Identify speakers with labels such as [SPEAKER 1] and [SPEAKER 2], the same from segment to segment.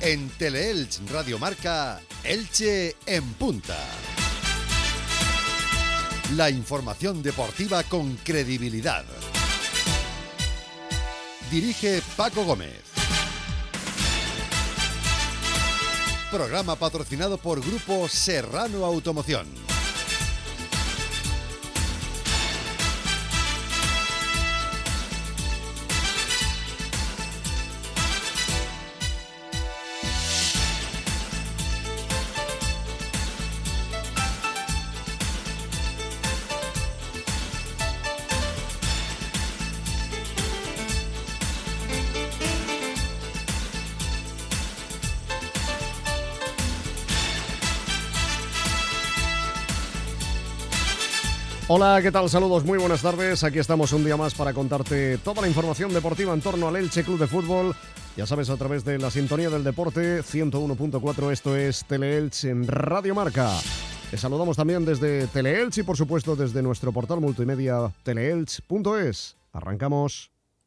[SPEAKER 1] En Teleelch Radio Marca, Elche en punta. La información deportiva con credibilidad. Dirige Paco Gómez. Programa patrocinado por Grupo Serrano Automoción.
[SPEAKER 2] Hola, ¿qué tal? Saludos, muy buenas tardes. Aquí estamos un día más para contarte toda la información deportiva en torno al Elche Club de Fútbol. Ya sabes, a través de la sintonía del deporte, 101.4, esto es Teleelch en Radio Marca. Te saludamos también desde Teleelch y, por supuesto, desde nuestro portal multimedia teleelch.es. Arrancamos.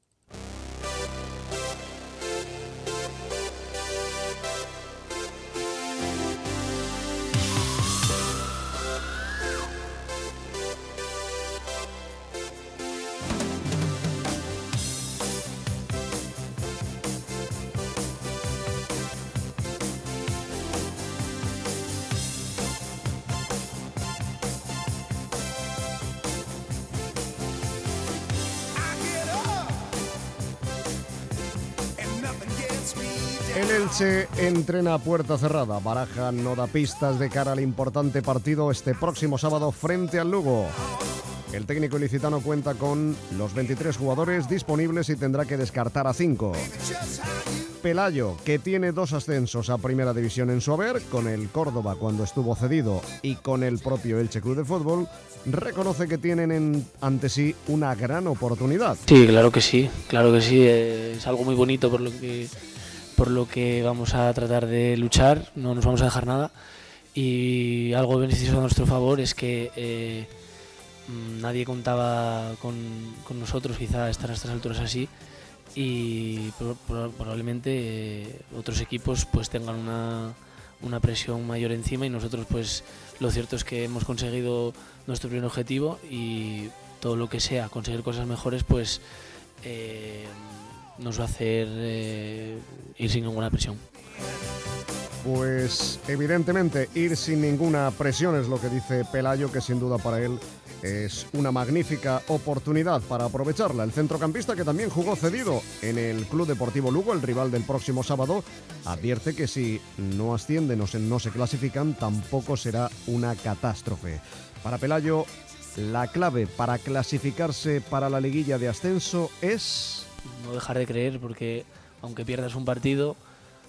[SPEAKER 2] El Elche entrena a puerta cerrada. Baraja no da pistas de cara al importante partido este próximo sábado frente al Lugo. El técnico ilicitano cuenta con los 23 jugadores disponibles y tendrá que descartar a 5. Pelayo, que tiene 2 ascensos a Primera División en su haber, con el Córdoba cuando estuvo cedido y con el propio Elche Club de Fútbol, reconoce que tienen ante sí una gran oportunidad.
[SPEAKER 3] Sí, claro que sí, es algo muy bonito por lo que vamos a tratar de luchar, no nos vamos a dejar nada, y algo beneficioso a nuestro favor es que nadie contaba con nosotros quizá estar a estas alturas así, y probablemente otros equipos pues tengan una presión mayor encima, y nosotros pues lo cierto es que hemos conseguido nuestro primer objetivo, y todo lo que sea conseguir cosas mejores pues nos va a hacer ir sin ninguna presión.
[SPEAKER 2] Pues evidentemente ir sin ninguna presión es lo que dice Pelayo, que sin duda para él es una magnífica oportunidad para aprovecharla. El centrocampista, que también jugó cedido en el Club Deportivo Lugo, el rival del próximo sábado, advierte que si no ascienden o no se clasifican, tampoco será una catástrofe. Para Pelayo, la clave para clasificarse para la liguilla de ascenso es
[SPEAKER 3] no dejar de creer, porque aunque pierdas un partido,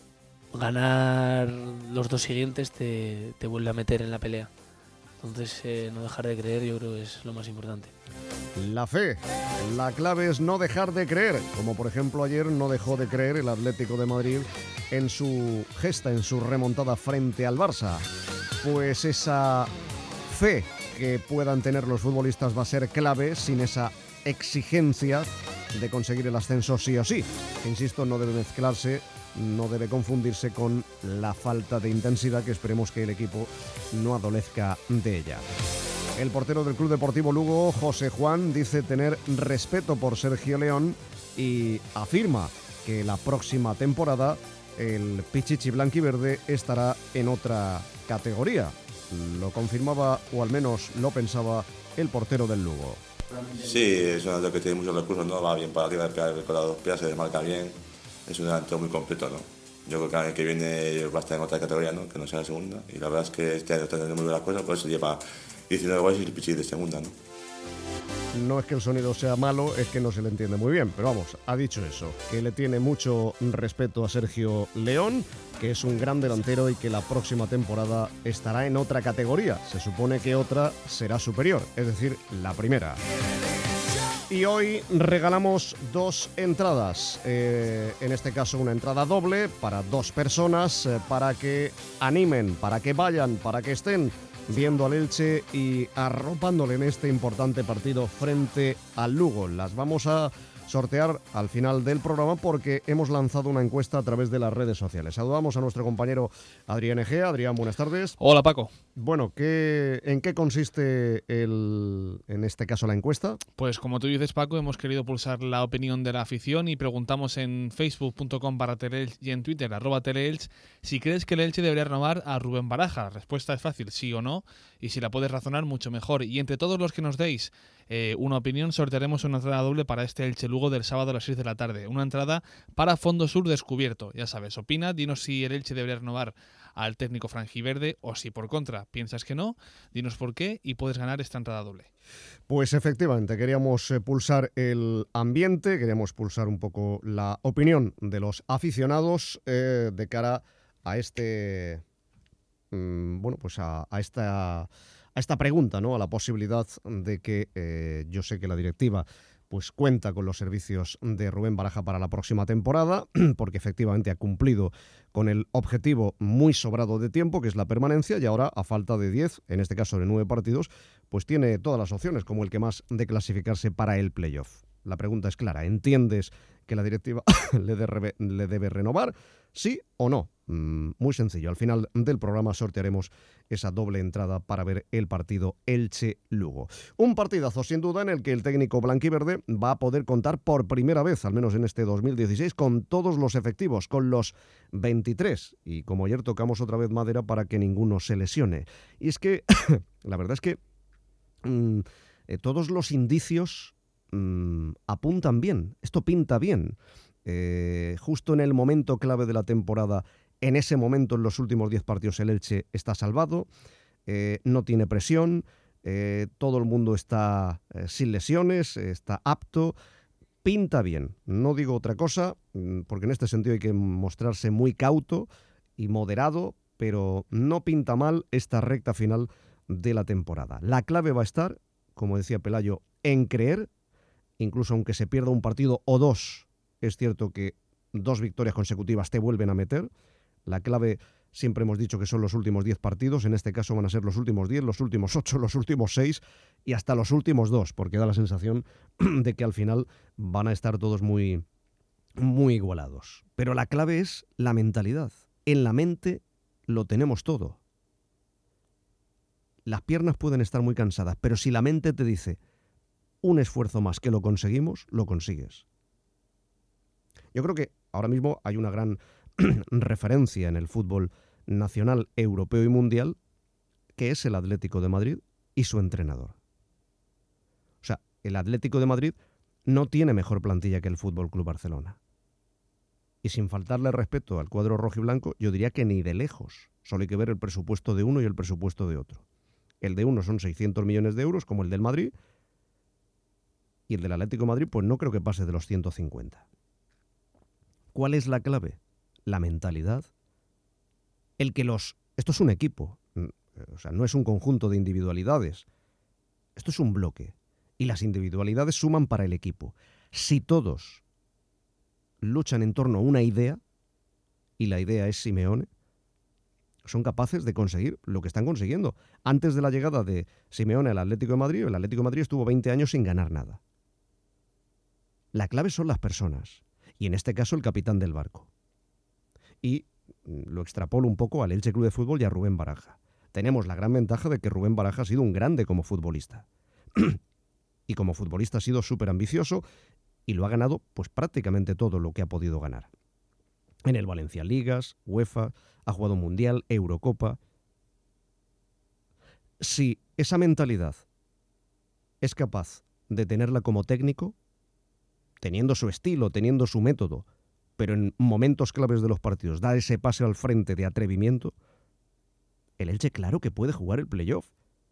[SPEAKER 3] ganar los 2 siguientes te vuelve a meter en la pelea. Entonces no dejar de creer, yo creo que es lo más importante.
[SPEAKER 2] La fe, la clave es no dejar de creer, como por ejemplo ayer no dejó de creer el Atlético de Madrid en su gesta, en su remontada frente al Barça. Pues esa fe que puedan tener los futbolistas va a ser clave, sin esa exigencia de conseguir el ascenso sí o sí. Insisto, no debe mezclarse, no debe confundirse con la falta de intensidad, que esperemos que el equipo no adolezca de ella. El portero del Club Deportivo Lugo, José Juan, dice tener respeto por Sergio León y afirma que la próxima temporada el Pichichi blanquiverde estará en otra categoría. Lo confirmaba, o al menos lo pensaba, el portero del Lugo.
[SPEAKER 4] Sí, es un delantero que tiene muchos recursos, ¿no? Va bien para arriba, con las 2 piernas, se desmarca bien. Es un delantero muy completo, ¿no? Yo creo que el año que viene va a estar en otra categoría, ¿no? Que no sea la segunda. Y la verdad es que este año está teniendo muy buenas cosas, por eso lleva 19 goles y el Pichichi de segunda, ¿no?
[SPEAKER 2] No es que el sonido sea malo, es que no se le entiende muy bien. Pero vamos, ha dicho eso, que le tiene mucho respeto a Sergio León, que es un gran delantero y que la próxima temporada estará en otra categoría. Se supone que otra será superior, es decir, la primera. Y hoy regalamos 2 entradas, en este caso una entrada doble para 2 personas, para que animen, para que vayan, para que estén viendo al Elche y arropándole en este importante partido frente al Lugo. Las vamos a sortear al final del programa porque hemos lanzado una encuesta a través de las redes sociales. Saludamos a nuestro compañero Adrián Egea. Adrián, buenas tardes.
[SPEAKER 5] Hola, Paco.
[SPEAKER 2] Bueno, ¿en qué consiste en este caso la encuesta?
[SPEAKER 5] Pues como tú dices, Paco, hemos querido pulsar la opinión de la afición y preguntamos en facebook.com/teleelch y en Twitter @teleelch si crees que el Elche debería renovar a Rubén Baraja. La respuesta es fácil, sí o no, y si la puedes razonar, mucho mejor. Y entre todos los que nos deis una opinión, sortearemos una entrada doble para este Elche Lugo del sábado a las 6 de la tarde. Una entrada para Fondo Sur descubierto. Ya sabes, opina, dinos si el Elche debería renovar al técnico franjiverde o si por contra piensas que no, dinos por qué y puedes ganar esta entrada doble.
[SPEAKER 2] Pues efectivamente, queríamos pulsar el ambiente, queríamos pulsar un poco la opinión de los aficionados de cara a este, pues a esta pregunta, ¿no? A la posibilidad de que yo sé que la directiva pues cuenta con los servicios de Rubén Baraja para la próxima temporada, porque efectivamente ha cumplido con el objetivo muy sobrado de tiempo, que es la permanencia, y ahora, a falta de 10, en este caso de 9 partidos, pues tiene todas las opciones, como el que más de clasificarse para el playoff. La pregunta es clara, ¿entiendes que la directiva le debe renovar? ¿Sí o no? Muy sencillo, al final del programa sortearemos esa doble entrada para ver el partido Elche-Lugo. Un partidazo sin duda en el que el técnico blanquiverde va a poder contar por primera vez, al menos en este 2016, con todos los efectivos, con los 23. Y como ayer tocamos otra vez madera para que ninguno se lesione. Y es que, la verdad es que todos los indicios apuntan bien, esto pinta bien. Justo en el momento clave de la temporada, en ese momento, en los últimos 10 partidos, el Elche está salvado, no tiene presión, todo el mundo está sin lesiones, está apto, pinta bien. No digo otra cosa, porque en este sentido hay que mostrarse muy cauto y moderado, pero no pinta mal esta recta final de la temporada. La clave va a estar, como decía Pelayo, en creer, incluso aunque se pierda un partido o dos. Es cierto que 2 victorias consecutivas te vuelven a meter. La clave, siempre hemos dicho que son los últimos 10 partidos. En este caso van a ser los últimos 10, los últimos 8, los últimos 6 y hasta los últimos 2, porque da la sensación de que al final van a estar todos muy, muy igualados. Pero la clave es la mentalidad. En la mente lo tenemos todo. Las piernas pueden estar muy cansadas, pero si la mente te dice un esfuerzo más que lo conseguimos, lo consigues. Yo creo que ahora mismo hay una gran referencia en el fútbol nacional, europeo y mundial, que es el Atlético de Madrid y su entrenador. O sea, el Atlético de Madrid no tiene mejor plantilla que el Fútbol Club Barcelona. Y sin faltarle respeto al cuadro rojiblanco, yo diría que ni de lejos. Solo hay que ver el presupuesto de uno y el presupuesto de otro. El de uno son 600 millones de euros, como el del Madrid, y el del Atlético de Madrid, pues no creo que pase de los 150. ¿Cuál es la clave? La mentalidad. Esto es un equipo, o sea, no es un conjunto de individualidades. Esto es un bloque. Y las individualidades suman para el equipo. Si todos luchan en torno a una idea, y la idea es Simeone, son capaces de conseguir lo que están consiguiendo. Antes de la llegada de Simeone al Atlético de Madrid, el Atlético de Madrid estuvo 20 años sin ganar nada. La clave son las personas. Y en este caso el capitán del barco. Y lo extrapolo un poco al Elche Club de Fútbol y a Rubén Baraja. Tenemos la gran ventaja de que Rubén Baraja ha sido un grande como futbolista. Y como futbolista ha sido súper ambicioso y lo ha ganado pues prácticamente todo lo que ha podido ganar. En el Valencia Ligas, UEFA, ha jugado Mundial, Eurocopa. Si esa mentalidad es capaz de tenerla como técnico, teniendo su estilo, teniendo su método, pero en momentos claves de los partidos, da ese pase al frente de atrevimiento, el Elche claro que puede jugar el playoff.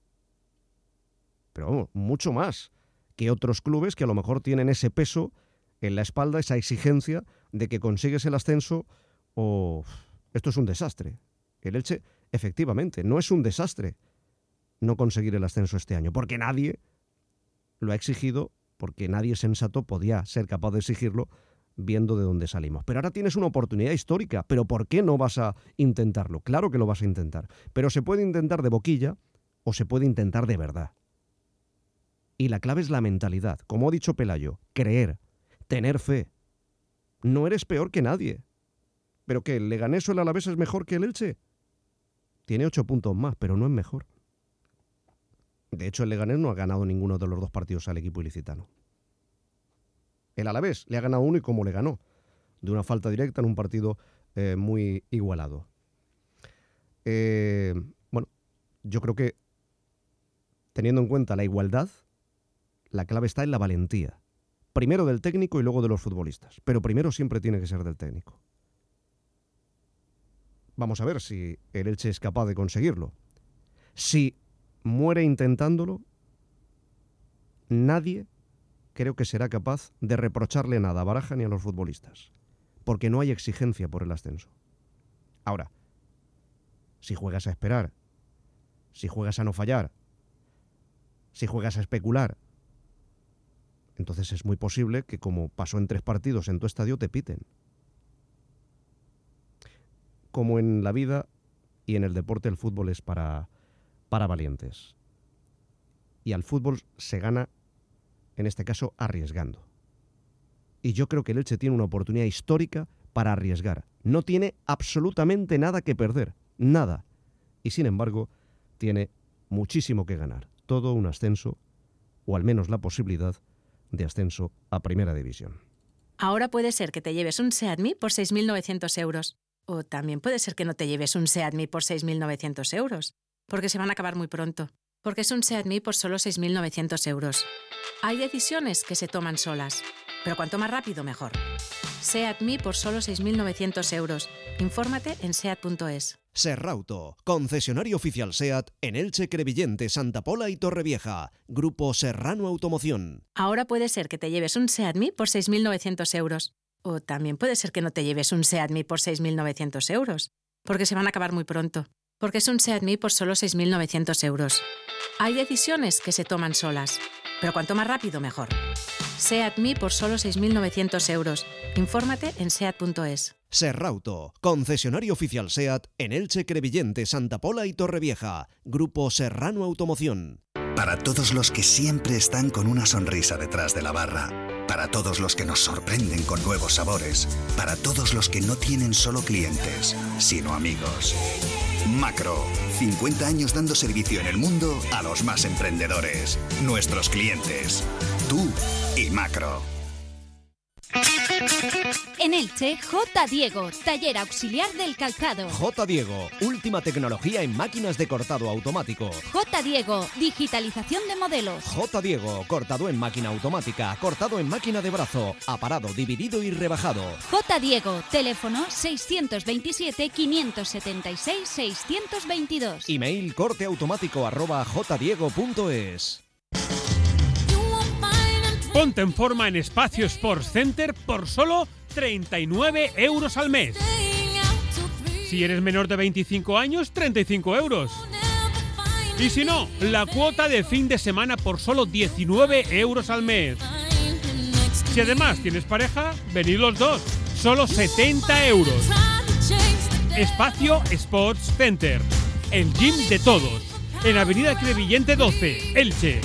[SPEAKER 2] Pero vamos, mucho más que otros clubes que a lo mejor tienen ese peso en la espalda, esa exigencia de que consigues el ascenso o esto es un desastre. El Elche, efectivamente, no es un desastre no conseguir el ascenso este año, porque nadie lo ha exigido, porque nadie sensato podía ser capaz de exigirlo viendo de dónde salimos. Pero ahora tienes una oportunidad histórica, pero ¿por qué no vas a intentarlo? Claro que lo vas a intentar, pero se puede intentar de boquilla o se puede intentar de verdad. Y la clave es la mentalidad. Como ha dicho Pelayo, creer. Tener fe. No eres peor que nadie. ¿Pero qué? ¿El Leganés o el Alavés es mejor que el Elche? Tiene 8 puntos más, pero no es mejor. De hecho, el Leganés no ha ganado ninguno de los 2 partidos al equipo ilicitano. El Alavés le ha ganado uno y como le ganó, de una falta directa en un partido muy igualado. Bueno, yo creo que teniendo en cuenta la igualdad, la clave está en la valentía. Primero del técnico y luego de los futbolistas. Pero primero siempre tiene que ser del técnico. Vamos a ver si el Elche es capaz de conseguirlo. Si muere intentándolo, nadie creo que será capaz de reprocharle nada a Baraja ni a los futbolistas. Porque no hay exigencia por el ascenso. Ahora, si juegas a esperar, si juegas a no fallar, si juegas a especular, entonces es muy posible que, como pasó en 3 partidos en tu estadio, te piten. Como en la vida y en el deporte, el fútbol es para valientes. Y al fútbol se gana, en este caso, arriesgando. Y yo creo que el Elche tiene una oportunidad histórica para arriesgar. No tiene absolutamente nada que perder. Nada. Y sin embargo, tiene muchísimo que ganar. Todo un ascenso, o al menos la posibilidad de ascenso a Primera División.
[SPEAKER 6] Ahora puede ser que te lleves un Seat Mii por 6.900 euros. O también puede ser que no te lleves un Seat Mii por 6.900 euros. Porque se van a acabar muy pronto. Porque es un Seat Mii por solo 6.900 euros. Hay decisiones que se toman solas. Pero cuanto más rápido, mejor. Seat Mii por solo 6.900 euros. Infórmate en seat.es.
[SPEAKER 1] Serrauto, concesionario oficial SEAT en Elche, Crevillente, Santa Pola y Torrevieja. Grupo Serrano Automoción.
[SPEAKER 6] Ahora puede ser que te lleves un Seat Mii por 6.900 euros. O también puede ser que no te lleves un Seat Mii por 6.900 euros. Porque se van a acabar muy pronto. Porque es un Seat Mii por solo 6.900 euros. Hay decisiones que se toman solas. Pero cuanto más rápido, mejor. Seat Mii por solo 6.900 euros. Infórmate en seat.es.
[SPEAKER 1] Serrauto, concesionario oficial SEAT en Elche, Crevillente, Santa Pola y Torrevieja. Grupo Serrano Automoción.
[SPEAKER 7] Para todos los que siempre están con una sonrisa detrás de la barra. Para todos los que nos sorprenden con nuevos sabores. Para todos los que no tienen solo clientes, sino amigos. Macro, 50 años dando servicio en el mundo a los más emprendedores. Nuestros clientes. Tú y Macro.
[SPEAKER 8] En Elche, J. Diego, taller auxiliar del calzado.
[SPEAKER 1] J. Diego, última tecnología en máquinas de cortado automático.
[SPEAKER 8] J. Diego, digitalización de modelos.
[SPEAKER 1] J. Diego, cortado en máquina automática, cortado en máquina de brazo, aparado, dividido y rebajado.
[SPEAKER 8] J. Diego, teléfono 627-576-622.
[SPEAKER 1] Email corteautomático@jdiego.es.
[SPEAKER 9] Ponte en forma en Espacio Sports Center por solo 39 euros al mes. Si eres menor de 25 años, 35 euros. Y si no, la cuota de fin de semana por solo 19 euros al mes. Si además tienes pareja, venid los dos, solo 70 euros. Espacio Sports Center, el gym de todos, en Avenida Crevillente 12, Elche.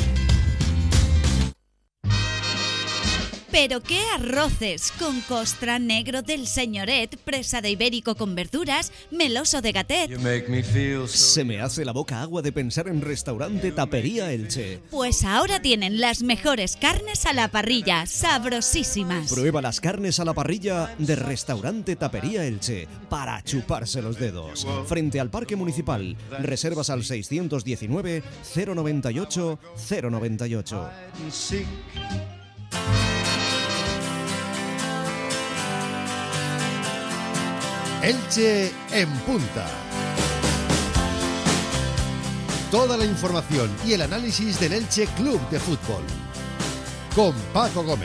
[SPEAKER 8] Pero qué arroces, con costra, negro del señoret, presa de ibérico con verduras, meloso de gatet.
[SPEAKER 1] Se me hace la boca agua de pensar en Restaurante Tapería Elche.
[SPEAKER 8] Pues ahora tienen las mejores carnes a la parrilla, sabrosísimas.
[SPEAKER 1] Prueba las carnes a la parrilla de Restaurante Tapería Elche para chuparse los dedos. Frente al Parque Municipal. Reservas al 619 098 098.
[SPEAKER 10] Elche en punta. Toda la información y el análisis del Elche Club de Fútbol. Con Paco Gómez.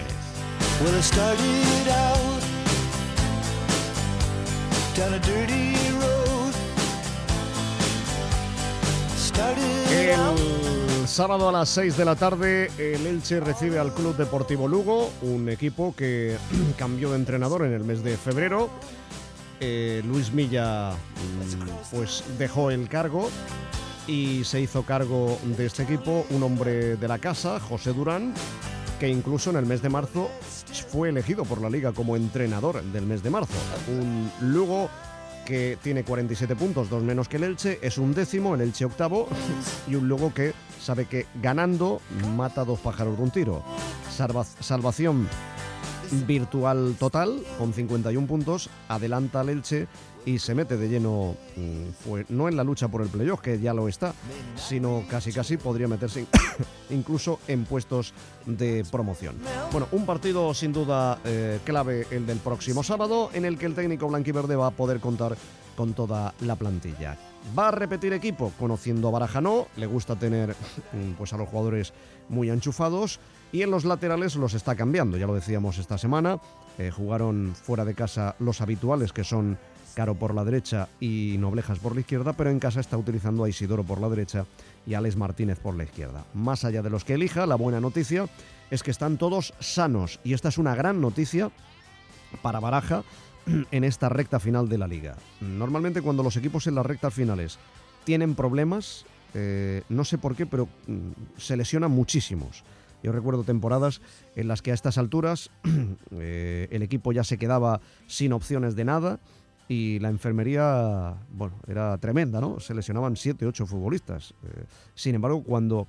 [SPEAKER 2] El sábado a las 6 de la tarde el Elche recibe al Club Deportivo Lugo, un equipo que cambió de entrenador en el mes de febrero. Luis Milla pues dejó el cargo y se hizo cargo de este equipo un hombre de la casa, José Durán, que incluso en el mes de marzo fue elegido por la Liga como entrenador del mes de marzo. Un Lugo que tiene 47 puntos, 2 menos que el Elche, es un décimo, el Elche octavo, y un Lugo que sabe que ganando mata 2 pájaros de un tiro. Salvación virtual total, con 51 puntos, adelanta al Elche y se mete de lleno, pues no en la lucha por el playoff, que ya lo está, sino casi podría meterse incluso en puestos de promoción. Bueno, un partido sin duda clave el del próximo sábado, en el que el técnico blanquiverde va a poder contar con toda la plantilla. ¿Va a repetir equipo? Conociendo a Baraja no, le gusta tener pues a los jugadores muy enchufados, y en los laterales los está cambiando, ya lo decíamos esta semana. Jugaron fuera de casa los habituales, que son Caro por la derecha y Noblejas por la izquierda, pero en casa está utilizando a Isidoro por la derecha y a Alex Martínez por la izquierda. Más allá de los que elija, la buena noticia es que están todos sanos, y esta es una gran noticia para Baraja en esta recta final de la Liga. Normalmente cuando los equipos en las rectas finales tienen problemas, no sé por qué, pero se lesionan muchísimos. Yo recuerdo temporadas en las que a estas alturas el equipo ya se quedaba sin opciones de nada, y la enfermería, bueno, era tremenda, ¿no? Se lesionaban 7, 8 futbolistas. Sin embargo, cuando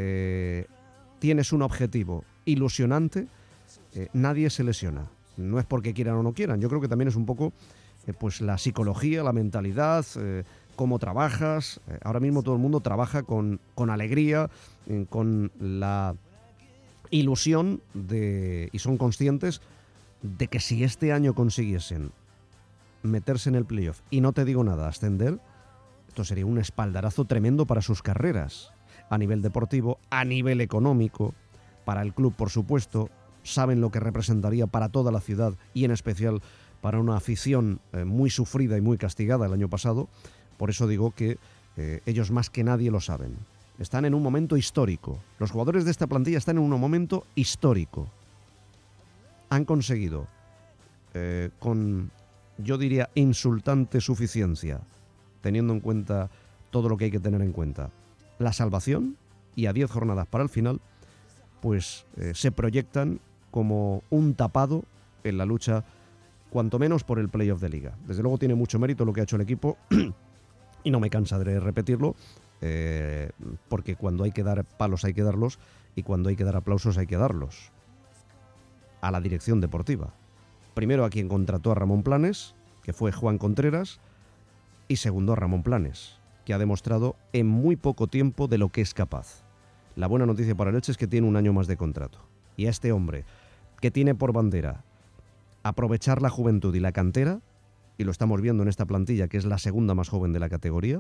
[SPEAKER 2] tienes un objetivo ilusionante, nadie se lesiona. No es porque quieran o no quieran. Yo creo que también es un poco pues la psicología, la mentalidad, cómo trabajas. Ahora mismo todo el mundo trabaja con alegría, con la ilusión y son conscientes de que si este año consiguiesen meterse en el playoff, y no te digo nada, ascender, esto sería un espaldarazo tremendo para sus carreras, a nivel deportivo, a nivel económico, para el club, por supuesto. Saben lo que representaría para toda la ciudad, y en especial para una afición muy sufrida y muy castigada el año pasado. Por eso digo que ellos más que nadie lo saben. Están en un momento histórico. Los jugadores de esta plantilla están en un momento histórico. Han conseguido, con, yo diría, insultante suficiencia, teniendo en cuenta todo lo que hay que tener en cuenta, la salvación, y a 10 jornadas para el final, pues se proyectan como un tapado en la lucha, cuanto menos por el playoff de Liga. Desde luego tiene mucho mérito lo que ha hecho el equipo, y no me cansaré de repetirlo, porque cuando hay que dar palos hay que darlos, y cuando hay que dar aplausos hay que darlos. A la dirección deportiva. Primero a quien contrató a Ramón Planes, que fue Juan Contreras, y segundo a Ramón Planes, que ha demostrado en muy poco tiempo de lo que es capaz. La buena noticia para el Elche es que tiene un año más de contrato. Y a este hombre, que tiene por bandera aprovechar la juventud y la cantera, y lo estamos viendo en esta plantilla, que es la segunda más joven de la categoría,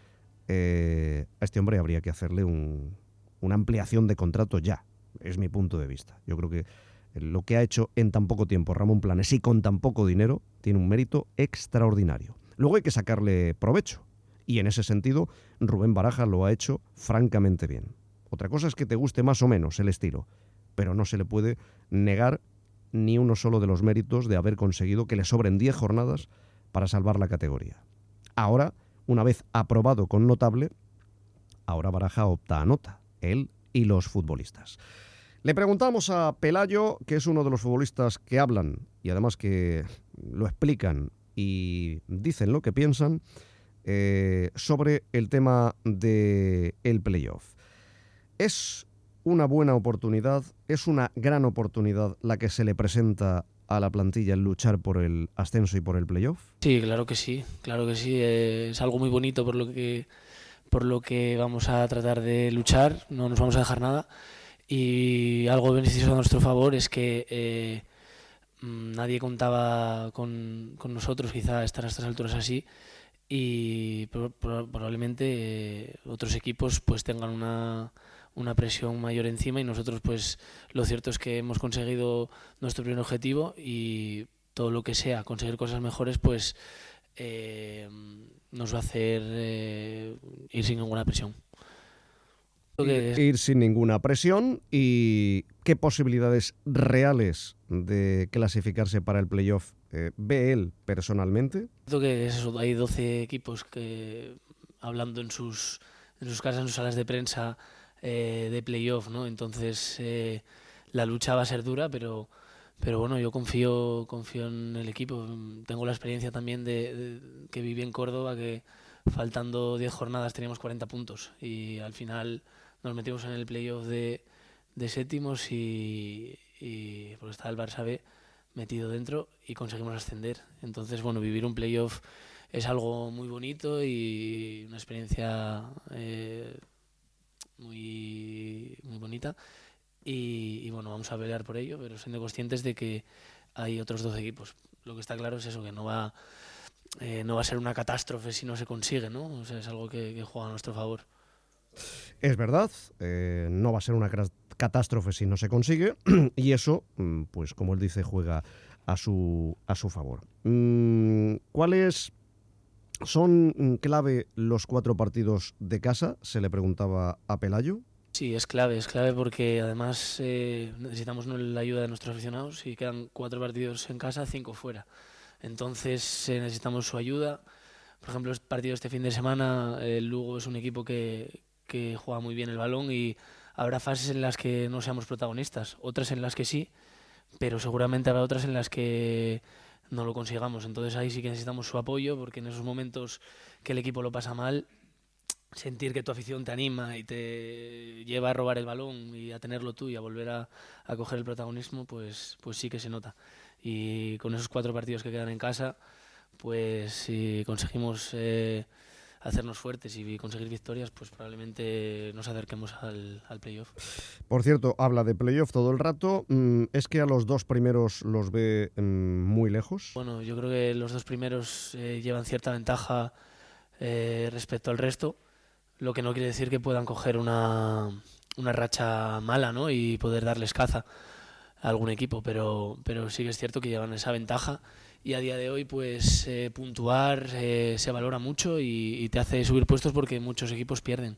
[SPEAKER 2] a este hombre habría que hacerle una ampliación de contrato ya. Es mi punto de vista. Yo creo que lo que ha hecho en tan poco tiempo Ramón Planes, y con tan poco dinero, tiene un mérito extraordinario. Luego hay que sacarle provecho, y en ese sentido Rubén Baraja lo ha hecho francamente bien. Otra cosa es que te guste más o menos el estilo, pero no se le puede negar ni uno solo de los méritos de haber conseguido que le sobren 10 jornadas para salvar la categoría. Ahora, una vez aprobado con notable, ahora Baraja opta a nota, él y los futbolistas. Le preguntamos a Pelayo, que es uno de los futbolistas que hablan y además que lo explican y dicen lo que piensan, sobre el tema del playoff. Es una buena oportunidad, es una gran oportunidad la que se le presenta a la plantilla el luchar por el ascenso y por el playoff.
[SPEAKER 3] Sí, claro que sí, es algo muy bonito por lo que vamos a tratar de luchar, no nos vamos a dejar nada, y algo beneficioso a nuestro favor es que nadie contaba con nosotros quizá estar a estas alturas así, y probablemente otros equipos pues tengan una presión mayor encima, y nosotros pues lo cierto es que hemos conseguido nuestro primer objetivo, y todo lo que sea conseguir cosas mejores pues nos va a hacer ir sin ninguna presión.
[SPEAKER 2] Ir sin ninguna presión. ¿Y qué posibilidades reales de clasificarse para el playoff ve él personalmente?
[SPEAKER 3] Creo que es eso, hay 12 equipos que hablando en sus casas, en sus salas de prensa de playoff, ¿no? Entonces la lucha va a ser dura, pero bueno, yo confío en el equipo. Tengo la experiencia también de que viví en Córdoba, que faltando 10 jornadas teníamos 40 puntos y al final nos metimos en el playoff de séptimos y porque estaba el Barça B metido dentro y conseguimos ascender. Entonces, bueno, vivir un playoff es algo muy bonito y una experiencia muy bonita. Y bueno, vamos a pelear por ello, pero siendo conscientes de que hay otros 12 equipos. Lo que está claro es eso, que no va a ser una catástrofe si no se consigue, ¿no? O sea, es algo que juega a nuestro favor.
[SPEAKER 2] Es verdad, no va a ser una catástrofe si no se consigue, y eso, pues como él dice, juega a su favor. ¿Cuáles son clave los 4 partidos de casa? Se le preguntaba a Pelayo.
[SPEAKER 3] Sí, es clave porque además necesitamos la ayuda de nuestros aficionados y quedan 4 partidos en casa, 5 fuera. Entonces necesitamos su ayuda. Por ejemplo, el partido este fin de semana, el Lugo es un equipo que juega muy bien el balón y habrá fases en las que no seamos protagonistas, otras en las que sí, pero seguramente habrá otras en las que no lo consigamos. Entonces ahí sí que necesitamos su apoyo, porque en esos momentos que el equipo lo pasa mal, sentir que tu afición te anima y te lleva a robar el balón y a tenerlo tú y a volver a coger el protagonismo, pues sí que se nota. Y con esos 4 partidos que quedan en casa, pues si conseguimos hacernos fuertes y conseguir victorias, pues probablemente nos acerquemos al playoff.
[SPEAKER 2] Por cierto, habla de playoff todo el rato. ¿Es que a los 2 primeros los ve muy lejos?
[SPEAKER 3] Bueno, yo creo que los 2 primeros llevan cierta ventaja respecto al resto, lo que no quiere decir que puedan coger una racha mala, ¿no? Y poder darles caza a algún equipo, pero sí que es cierto que llevan esa ventaja. Y a día de hoy, pues puntuar se valora mucho y te hace subir puestos porque muchos equipos pierden.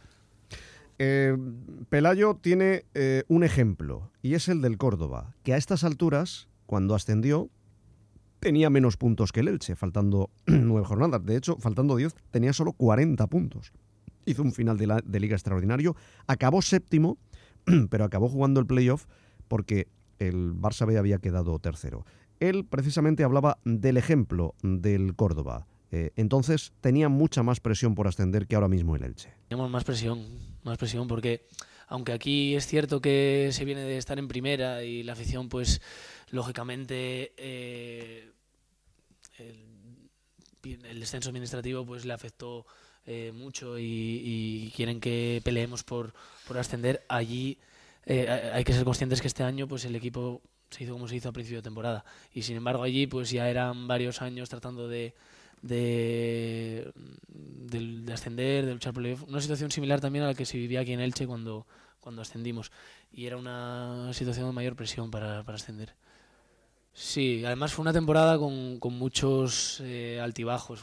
[SPEAKER 2] Pelayo tiene un ejemplo, y es el del Córdoba, que a estas alturas, cuando ascendió, tenía menos puntos que el Elche, faltando 9 jornadas. De hecho, faltando 10, tenía solo 40 puntos. Hizo un final de liga extraordinario, acabó séptimo, pero acabó jugando el playoff porque el Barça B había quedado tercero. Él precisamente hablaba del ejemplo del Córdoba. Entonces tenía mucha más presión por ascender que ahora mismo el Elche.
[SPEAKER 3] Tenemos más presión porque aunque aquí es cierto que se viene de estar en primera y la afición, pues lógicamente el descenso administrativo pues le afectó mucho y quieren que peleemos por ascender. Allí hay que ser conscientes que este año pues el equipo se hizo como se hizo a principio de temporada y sin embargo allí pues ya eran varios años tratando de ascender, de luchar por el... Una situación similar también a la que se vivía aquí en Elche cuando ascendimos, y era una situación de mayor presión para ascender. Sí, además fue una temporada con muchos altibajos,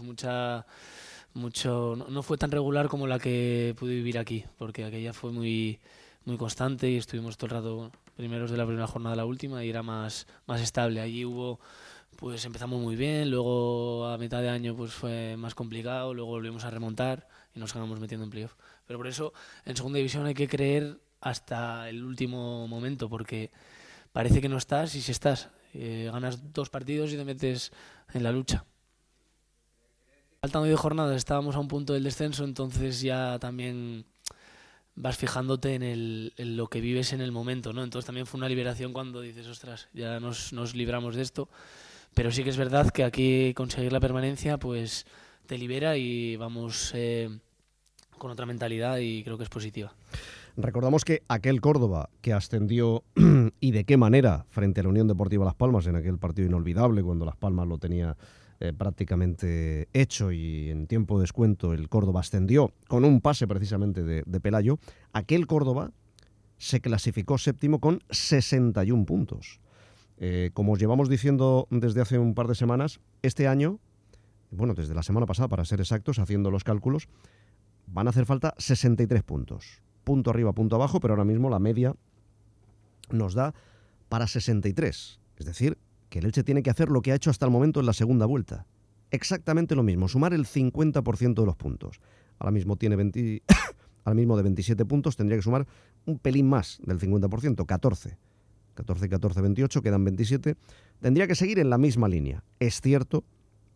[SPEAKER 3] no fue tan regular como la que pude vivir aquí, porque aquella fue muy constante y estuvimos todo el rato primeros de la primera jornada a la última y era más estable. Allí pues empezamos muy bien, luego a mitad de año pues fue más complicado, luego volvimos a remontar y nos acabamos metiendo en playoff. Pero por eso en segunda división hay que creer hasta el último momento, porque parece que no estás y si estás, ganas 2 partidos y te metes en la lucha. Faltando 10 jornadas estábamos a un punto del descenso, entonces ya también vas fijándote en lo que vives en el momento, ¿no? Entonces también fue una liberación cuando dices, ostras, ya nos libramos de esto. Pero sí que es verdad que aquí conseguir la permanencia pues te libera y vamos con otra mentalidad y creo que es positiva.
[SPEAKER 2] Recordamos que aquel Córdoba que ascendió y de qué manera frente a la Unión Deportiva Las Palmas en aquel partido inolvidable cuando Las Palmas lo tenía prácticamente hecho y en tiempo de descuento el Córdoba ascendió con un pase precisamente de Pelayo, aquel Córdoba se clasificó séptimo con 61 puntos. Como os llevamos diciendo desde hace un par de semanas, este año, bueno, desde la semana pasada para ser exactos, haciendo los cálculos, van a hacer falta 63 puntos. Punto arriba, punto abajo, pero ahora mismo la media nos da para 63. Es decir, que el Elche tiene que hacer lo que ha hecho hasta el momento en la segunda vuelta. Exactamente lo mismo, sumar el 50% de los puntos. Ahora mismo tiene ahora mismo de 27 puntos, tendría que sumar un pelín más del 50%, 14. 14 y 14, 28, quedan 27. Tendría que seguir en la misma línea. Es cierto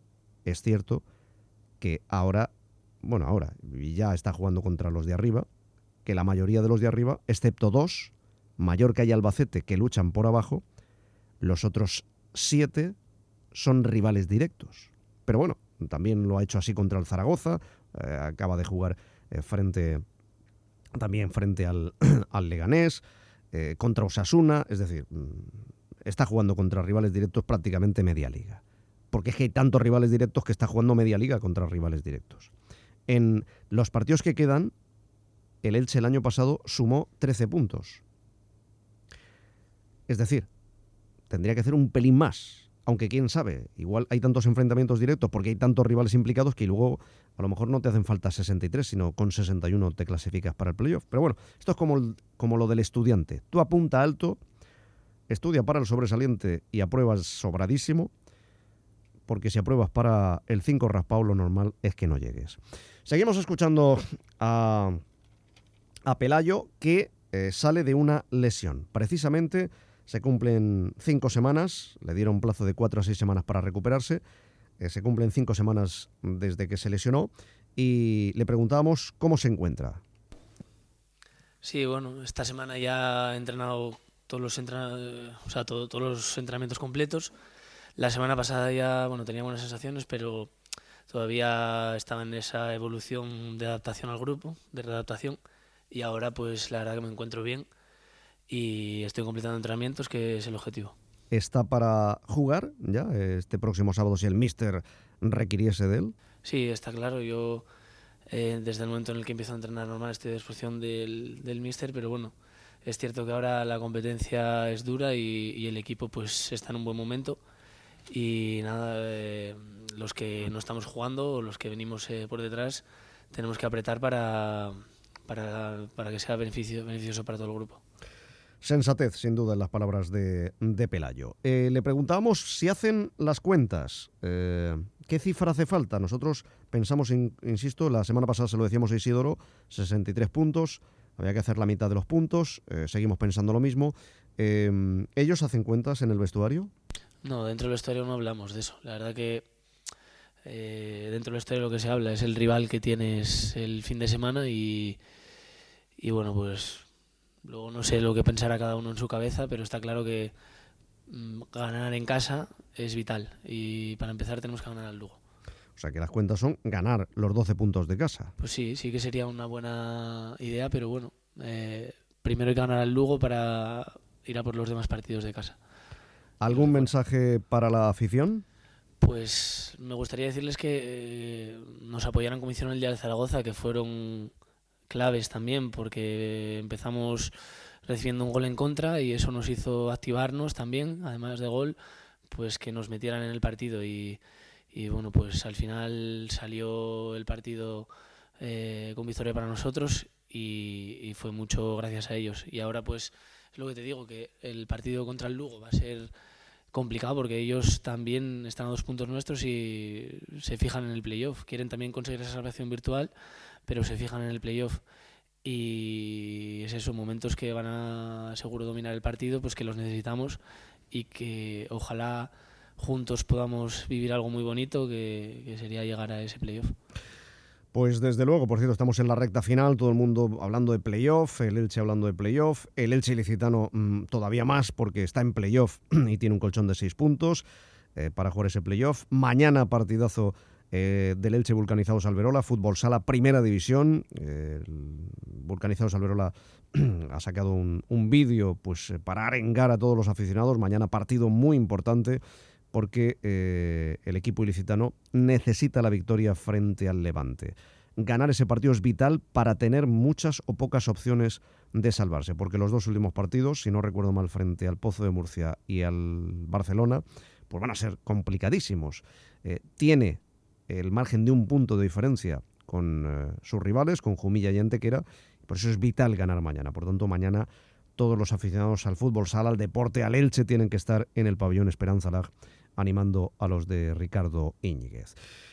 [SPEAKER 2] que ahora ya está jugando contra los de arriba, que la mayoría de los de arriba, excepto 2, Mallorca y Albacete, que luchan por abajo, los otros 7 son rivales directos. Pero bueno, también lo ha hecho así contra el Zaragoza, acaba de jugar frente al Leganés, contra Osasuna, es decir, está jugando contra rivales directos prácticamente media liga. Porque es que hay tantos rivales directos que está jugando media liga contra rivales directos. En los partidos que quedan, el Elche el año pasado sumó 13 puntos. Es decir, tendría que hacer un pelín más. Aunque quién sabe, igual hay tantos enfrentamientos directos porque hay tantos rivales implicados que luego a lo mejor no te hacen falta 63, sino con 61 te clasificas para el playoff. Pero bueno, esto es como lo del estudiante. Tú apunta alto, estudia para el sobresaliente y apruebas sobradísimo, porque si apruebas para el 5 raspado, lo normal es que no llegues. Seguimos escuchando a Pelayo, que sale de una lesión. Precisamente se cumplen 5 semanas, le dieron plazo de 4 a 6 semanas para recuperarse, se cumplen 5 semanas desde que se lesionó y le preguntábamos cómo se encuentra.
[SPEAKER 3] Sí, bueno, esta semana ya he entrenado todos los entrenamientos completos. La semana pasada ya tenía buenas sensaciones, pero todavía estaba en esa evolución de adaptación al grupo, de readaptación, y ahora pues la verdad que me encuentro bien y estoy completando entrenamientos, que es el objetivo.
[SPEAKER 2] ¿Está para jugar ya este próximo sábado si el míster requiriese de él?
[SPEAKER 3] Sí, está claro. Yo desde el momento en el que empiezo a entrenar normal estoy a disposición del míster, pero bueno, es cierto que ahora la competencia es dura y el equipo pues está en un buen momento. Y nada, los que no estamos jugando o los que venimos por detrás tenemos que apretar para que sea beneficioso para todo el grupo.
[SPEAKER 2] Sensatez, sin duda, en las palabras de Pelayo. Le preguntábamos si hacen las cuentas. ¿Qué cifra hace falta? Nosotros pensamos, insisto, la semana pasada se lo decíamos a Isidoro, 63 puntos, había que hacer la mitad de los puntos, seguimos pensando lo mismo. ¿Ellos hacen cuentas en el vestuario?
[SPEAKER 3] No, dentro del vestuario no hablamos de eso. La verdad que dentro del vestuario lo que se habla es el rival que tienes el fin de semana y bueno, pues luego no sé lo que pensará cada uno en su cabeza, pero está claro que ganar en casa es vital y para empezar tenemos que ganar al Lugo.
[SPEAKER 2] O sea que las cuentas son ganar los 12 puntos de casa.
[SPEAKER 3] Pues sí que sería una buena idea, pero bueno, primero hay que ganar al Lugo para ir a por los demás partidos de casa.
[SPEAKER 2] ¿Algún mensaje para la afición?
[SPEAKER 3] Pues me gustaría decirles que nos apoyaran como hicieron el día de Zaragoza, que fueron claves también, porque empezamos recibiendo un gol en contra y eso nos hizo activarnos también, además de gol, pues que nos metieran en el partido y bueno, pues al final salió el partido con victoria para nosotros y fue mucho gracias a ellos. Y ahora pues es lo que te digo, que el partido contra el Lugo va a ser complicado porque ellos también están a 2 puntos nuestros y se fijan en el playoff. Quieren también conseguir esa salvación virtual, pero se fijan en el playoff. Y es eso, momentos que van a seguro dominar el partido, pues que los necesitamos y que ojalá juntos podamos vivir algo muy bonito, que sería llegar a ese playoff.
[SPEAKER 2] Pues desde luego, por cierto, estamos en la recta final, todo el mundo hablando de playoff, el Elche hablando de playoff, el Elche ilicitano todavía más porque está en playoff y tiene un colchón de 6 puntos para jugar ese playoff. Mañana partidazo del Elche Vulcanizados Alberola, fútbol sala, primera división. Vulcanizados Alberola ha sacado un vídeo pues para arengar a todos los aficionados. Mañana partido muy importante porque el equipo ilicitano necesita la victoria frente al Levante. Ganar ese partido es vital para tener muchas o pocas opciones de salvarse, porque los 2 últimos partidos, si no recuerdo mal, frente al Pozo de Murcia y al Barcelona, pues van a ser complicadísimos. Tiene el margen de 1 punto de diferencia con sus rivales, con Jumilla y Antequera, por eso es vital ganar mañana. Por tanto, mañana todos los aficionados al fútbol sala, al deporte, al Elche, tienen que estar en el pabellón Esperanza Lag animando a los de Ricardo Íñiguez.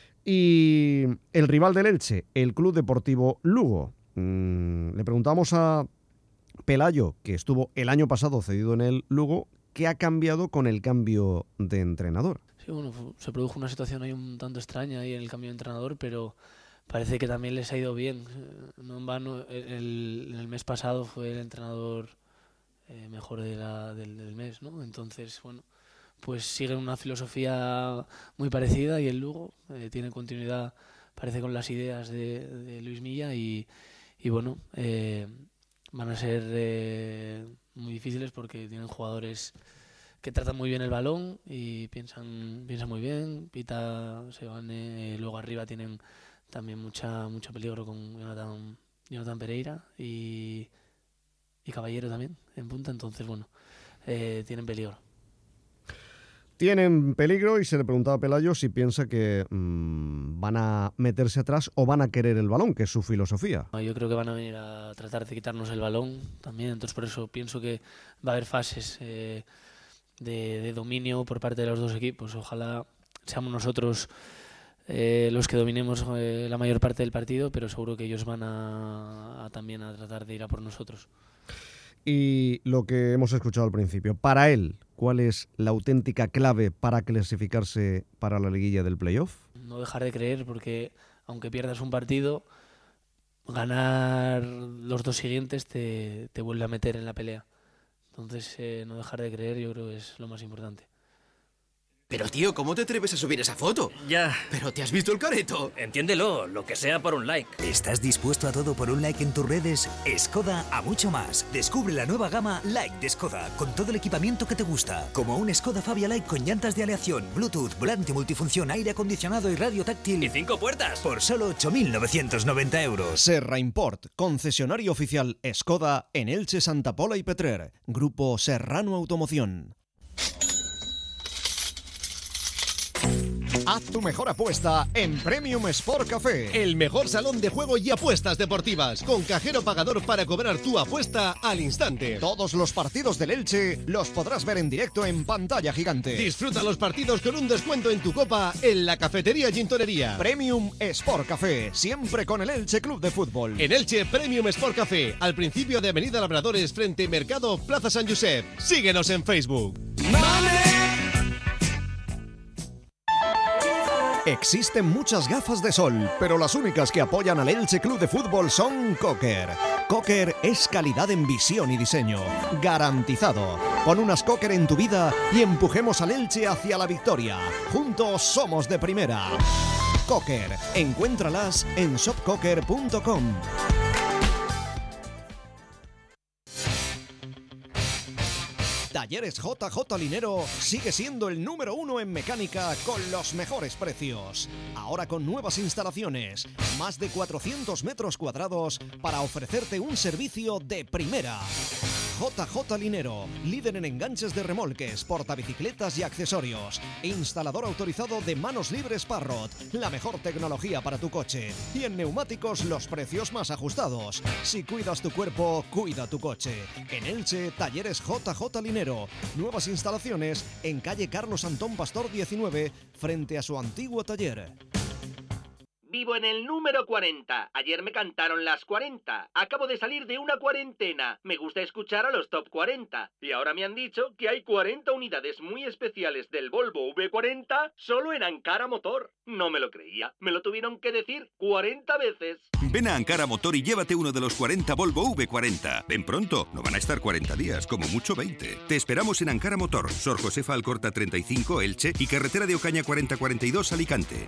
[SPEAKER 2] Y el rival del Elche, el Club Deportivo Lugo. Le preguntamos a Pelayo, que estuvo el año pasado cedido en el Lugo, ¿qué ha cambiado con el cambio de entrenador?
[SPEAKER 3] Sí, bueno, se produjo una situación ahí un tanto extraña ahí en el cambio de entrenador, pero parece que también les ha ido bien. No en vano, en el mes pasado fue el entrenador mejor del mes, ¿no? Entonces, bueno, pues siguen una filosofía muy parecida y el Lugo tiene continuidad, parece, con las ideas de Luis Milla y bueno, van a ser muy difíciles porque tienen jugadores que tratan muy bien el balón y piensan muy bien. Pita, Sebane, luego arriba tienen también mucho peligro con Jonathan Pereira y Caballero también en punta, entonces bueno, tienen peligro.
[SPEAKER 2] Tienen peligro y se le preguntaba a Pelayo si piensa que van a meterse atrás o van a querer el balón, que es su filosofía.
[SPEAKER 3] Yo creo que van a venir a tratar de quitarnos el balón también, entonces por eso pienso que va a haber fases de dominio por parte de los dos equipos. Ojalá seamos nosotros los que dominemos la mayor parte del partido, pero seguro que ellos van también a tratar de ir a por nosotros.
[SPEAKER 2] Y lo que hemos escuchado al principio, para él, ¿cuál es la auténtica clave para clasificarse para la liguilla del playoff?
[SPEAKER 3] No dejar de creer, porque aunque pierdas un partido, ganar los dos siguientes te vuelve a meter en la pelea. Entonces, no dejar de creer, yo creo que es lo más importante.
[SPEAKER 11] Pero tío, ¿cómo te atreves a subir esa foto?
[SPEAKER 12] Ya.
[SPEAKER 11] ¿Pero te has visto el careto?
[SPEAKER 12] Entiéndelo, lo que sea por un like.
[SPEAKER 13] ¿Estás dispuesto a todo por un like en tus redes? Skoda a mucho más. Descubre la nueva gama Like de Skoda, con todo el equipamiento que te gusta. Como un Skoda Fabia Like con llantas de aleación, Bluetooth, volante multifunción, aire acondicionado y radio táctil.
[SPEAKER 12] ¡Y 5 puertas!
[SPEAKER 13] Por solo 8.990 euros.
[SPEAKER 1] Serra Import, concesionario oficial Skoda en Elche, Santa Pola y Petrer. Grupo Serrano Automoción.
[SPEAKER 10] Haz tu mejor apuesta en Premium Sport Café, el mejor salón de juego y apuestas deportivas, con cajero pagador para cobrar tu apuesta al instante.
[SPEAKER 1] Todos los partidos del Elche los podrás ver en directo en pantalla gigante.
[SPEAKER 10] Disfruta los partidos con un descuento en tu copa en la cafetería Gintonería.
[SPEAKER 1] Premium Sport Café, siempre con el Elche Club de Fútbol.
[SPEAKER 10] En Elche, Premium Sport Café, al principio de Avenida Labradores, frente Mercado Plaza San Josep. Síguenos en Facebook.
[SPEAKER 1] Existen muchas gafas de sol, pero las únicas que apoyan al Elche Club de Fútbol son Cocker. Cocker es calidad en visión y diseño, garantizado. Pon unas Cocker en tu vida y empujemos al Elche hacia la victoria. Juntos somos de primera. Cocker, encuéntralas en shopcocker.com. Talleres JJ Linero sigue siendo el número 1 en mecánica con los mejores precios. Ahora con nuevas instalaciones, más de 400 metros cuadrados para ofrecerte un servicio de primera. JJ Linero, líder en enganches de remolques, portabicicletas y accesorios. Instalador autorizado de manos libres Parrot, la mejor tecnología para tu coche. Y en neumáticos los precios más ajustados. Si cuidas tu cuerpo, cuida tu coche. En Elche, Talleres JJ Linero. Nuevas instalaciones en calle Carlos Antón Pastor 19, frente a su antiguo taller.
[SPEAKER 14] Vivo en el número 40. Ayer me cantaron las 40. Acabo de salir de una cuarentena. Me gusta escuchar a los top 40. Y ahora me han dicho que hay 40 unidades muy especiales del Volvo V40 solo en Ankara Motor. No me lo creía. Me lo tuvieron que decir 40 veces.
[SPEAKER 15] Ven a Ankara Motor y llévate uno de los 40 Volvo V40. Ven pronto. No van a estar 40 días, como mucho 20. Te esperamos en Ankara Motor. Sor Josefa Alcorta 35, Elche y carretera de Ocaña 4042, Alicante.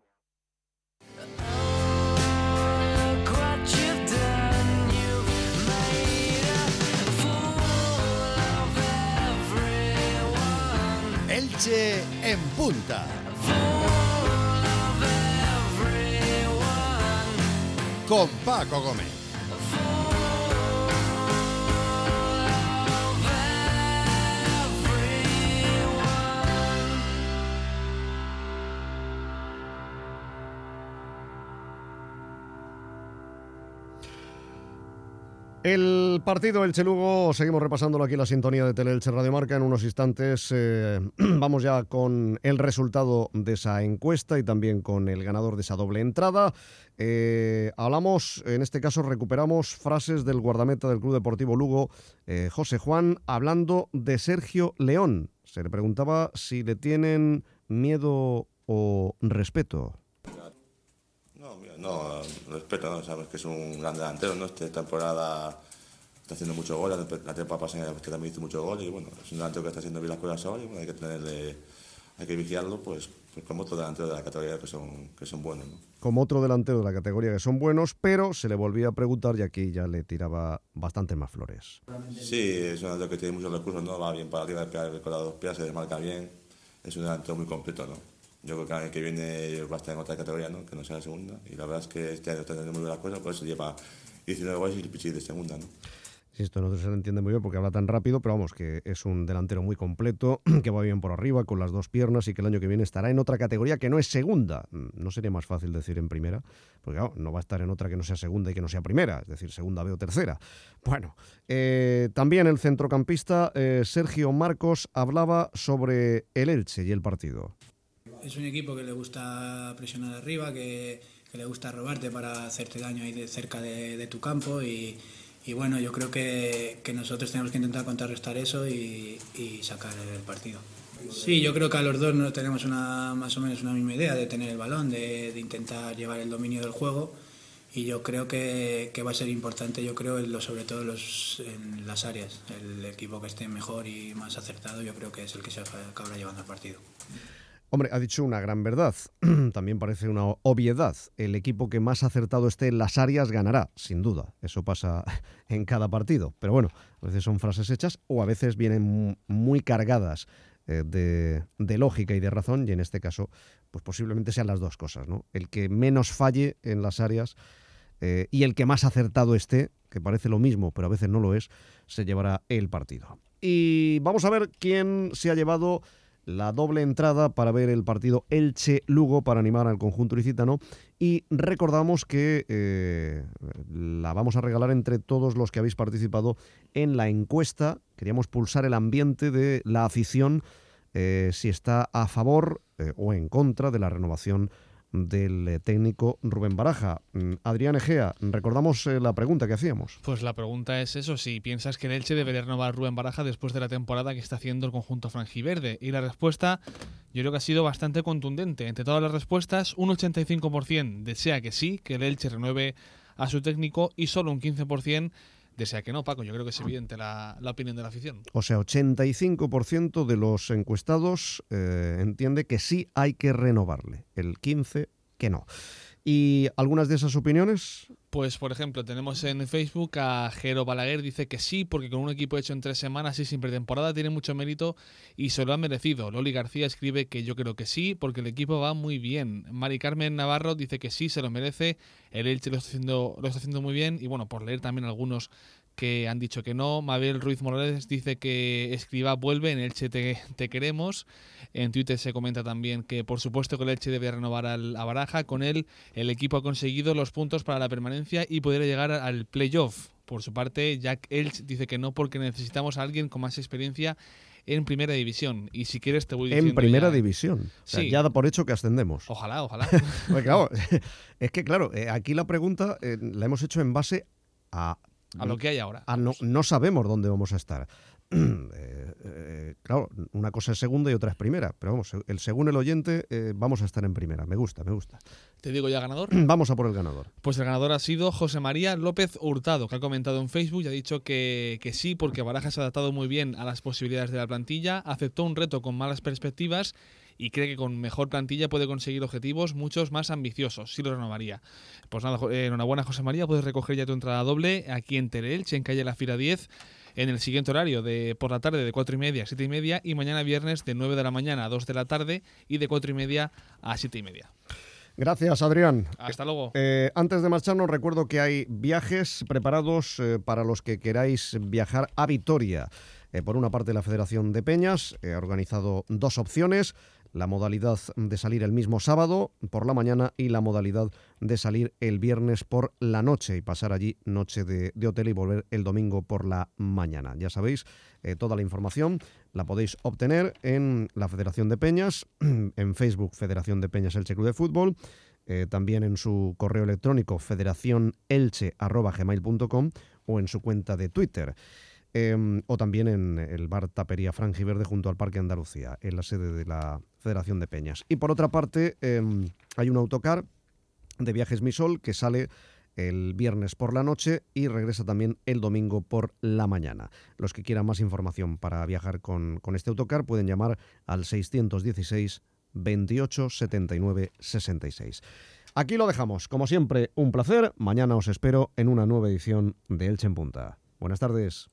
[SPEAKER 10] Elche en punta. Con Paco Gómez.
[SPEAKER 2] El partido Elche-Lugo, seguimos repasándolo aquí en la sintonía de Teleelche Radio Marca. En unos instantes vamos ya con el resultado de esa encuesta y también con el ganador de esa doble entrada. Hablamos, en este caso recuperamos frases del guardameta del Club Deportivo Lugo, José Juan, hablando de Sergio León. Se le preguntaba si le tienen miedo o respeto.
[SPEAKER 4] No, respeto, ¿no? Sabes que es un gran delantero, ¿no? Esta temporada está haciendo muchos goles, la temporada pasada también hizo muchos goles y bueno, es un delantero que está haciendo bien las cosas ahora y bueno, hay que vigiarlo pues como otro delantero de la categoría que son buenos, ¿no?
[SPEAKER 2] Como otro delantero de la categoría que son buenos, pero se le volvía a preguntar y aquí ya le tiraba bastante más flores.
[SPEAKER 4] Sí, es un delantero que tiene muchos recursos, ¿no? Va bien para arriba, con las dos piernas, se desmarca bien, es un delantero muy completo, ¿no? Yo creo que el año que viene va a estar en otra categoría, ¿no? Que no sea la segunda. Y la verdad es que este año está haciendo muy buenas cosas, por eso lleva 19 goles y el pichí de segunda, ¿no?
[SPEAKER 2] Sí, esto no se le entiende muy bien porque habla tan rápido, pero vamos, que es un delantero muy completo, que va bien por arriba, con las dos piernas y que el año que viene estará en otra categoría que no es segunda. No sería más fácil decir en primera, porque claro, no va a estar en otra que no sea segunda y que no sea primera, es decir, segunda B o tercera. Bueno, también el centrocampista Sergio Marcos hablaba sobre el Elche y el partido.
[SPEAKER 16] Es un equipo que le gusta presionar arriba, que le gusta robarte para hacerte daño ahí de cerca de tu campo y bueno, yo creo que nosotros tenemos que intentar contrarrestar eso y sacar el partido. Sí, yo creo que a los dos no tenemos más o menos una misma idea de tener el balón, de intentar llevar el dominio del juego y yo creo que va a ser importante, yo creo, sobre todo en las áreas. El equipo que esté mejor y más acertado yo creo que es el que se acabará llevando el partido.
[SPEAKER 2] Hombre, ha dicho una gran verdad, también parece una obviedad. El equipo que más acertado esté en las áreas ganará, sin duda. Eso pasa en cada partido. Pero bueno, a veces son frases hechas o a veces vienen muy cargadas de lógica y de razón y en este caso pues posiblemente sean las dos cosas, ¿no? El que menos falle en las áreas y el que más acertado esté, que parece lo mismo pero a veces no lo es, se llevará el partido. Y vamos a ver quién se ha llevado la doble entrada para ver el partido Elche-Lugo para animar al conjunto ilicitano y recordamos que la vamos a regalar entre todos los que habéis participado en la encuesta. Queríamos pulsar el ambiente de la afición, si está a favor o en contra de la renovación del técnico Rubén Baraja. Adrián Egea, recordamos la pregunta que hacíamos.
[SPEAKER 5] Pues la pregunta es eso, si piensas que el Elche debería renovar a Rubén Baraja después de la temporada que está haciendo el conjunto franjiverde. Y la respuesta yo creo que ha sido bastante contundente. Entre todas las respuestas, un 85% desea que sí, que el Elche renueve a su técnico y solo un 15% desea que no, Paco. Yo creo que es evidente la opinión de la afición.
[SPEAKER 2] O sea, 85% de los encuestados entiende que sí hay que renovarle. El 15% que no. ¿Y algunas de esas opiniones?
[SPEAKER 5] Pues, por ejemplo, tenemos en Facebook a Jero Balaguer, dice que sí, porque con un equipo hecho en 3 semanas y sin pretemporada tiene mucho mérito y se lo ha merecido. Loli García escribe que yo creo que sí, porque el equipo va muy bien. Mari Carmen Navarro dice que sí, se lo merece. El Elche lo está haciendo muy bien. Y bueno, por leer también algunos que han dicho que no. Mabel Ruiz Morales dice que Escribá vuelve, en Elche te queremos. En Twitter se comenta también que por supuesto que el Elche debe renovar a Baraja. Con él el equipo ha conseguido los puntos para la permanencia y poder llegar al playoff. Por su parte, Jack Elch dice que no, porque necesitamos a alguien con más experiencia en primera división. Y si quieres te voy diciendo
[SPEAKER 2] en primera división. O sea,
[SPEAKER 5] sí,
[SPEAKER 2] ya da por hecho que ascendemos.
[SPEAKER 5] Ojalá.
[SPEAKER 2] Pues claro, es que claro, aquí la pregunta la hemos hecho en base a
[SPEAKER 5] lo que hay ahora.
[SPEAKER 2] No sabemos dónde vamos a estar. Claro, una cosa es segunda y otra es primera, pero vamos, según el oyente vamos a estar en primera. Me gusta.
[SPEAKER 5] ¿Te digo ya ganador?
[SPEAKER 2] Vamos a por el ganador.
[SPEAKER 5] Pues el ganador ha sido José María López Hurtado, que ha comentado en Facebook y ha dicho que sí, porque Baraja se ha adaptado muy bien a las posibilidades de la plantilla, aceptó un reto con malas perspectivas y cree que con mejor plantilla puede conseguir objetivos muchos más ambiciosos. Sí lo renovaría. Pues nada, enhorabuena José María, puedes recoger ya tu entrada doble aquí en Teleelche, en calle La Fira 10, en el siguiente horario, por la tarde de 4:30 a 7:30 y mañana viernes de 9 de la mañana a 2 de la tarde y de 4:30 a 7:30.
[SPEAKER 2] Gracias, Adrián.
[SPEAKER 5] Hasta luego.
[SPEAKER 2] Antes de marcharnos, recuerdo que hay viajes preparados para los que queráis viajar a Vitoria. Por una parte, la Federación de Peñas ha organizado 2 opciones. la modalidad de salir el mismo sábado por la mañana y la modalidad de salir el viernes por la noche y pasar allí noche de hotel y volver el domingo por la mañana. Ya sabéis, toda la información la podéis obtener en la Federación de Peñas, en Facebook Federación de Peñas Elche Club de Fútbol, también en su correo electrónico federacionelche@gmail.com o en su cuenta de Twitter. O también en el bar Tapería Frangiverde junto al Parque Andalucía, en la sede de la Federación de Peñas. Y por otra parte, hay un autocar de Viajes Misol que sale el viernes por la noche y regresa también el domingo por la mañana. Los que quieran más información para viajar con este autocar pueden llamar al 616 28 79 66. Aquí lo dejamos. Como siempre, un placer. Mañana os espero en una nueva edición de Elche en Punta. Buenas tardes.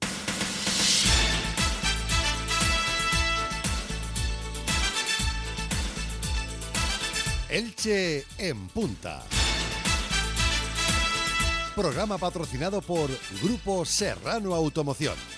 [SPEAKER 10] Elche en Punta. Programa patrocinado por Grupo Serrano Automoción.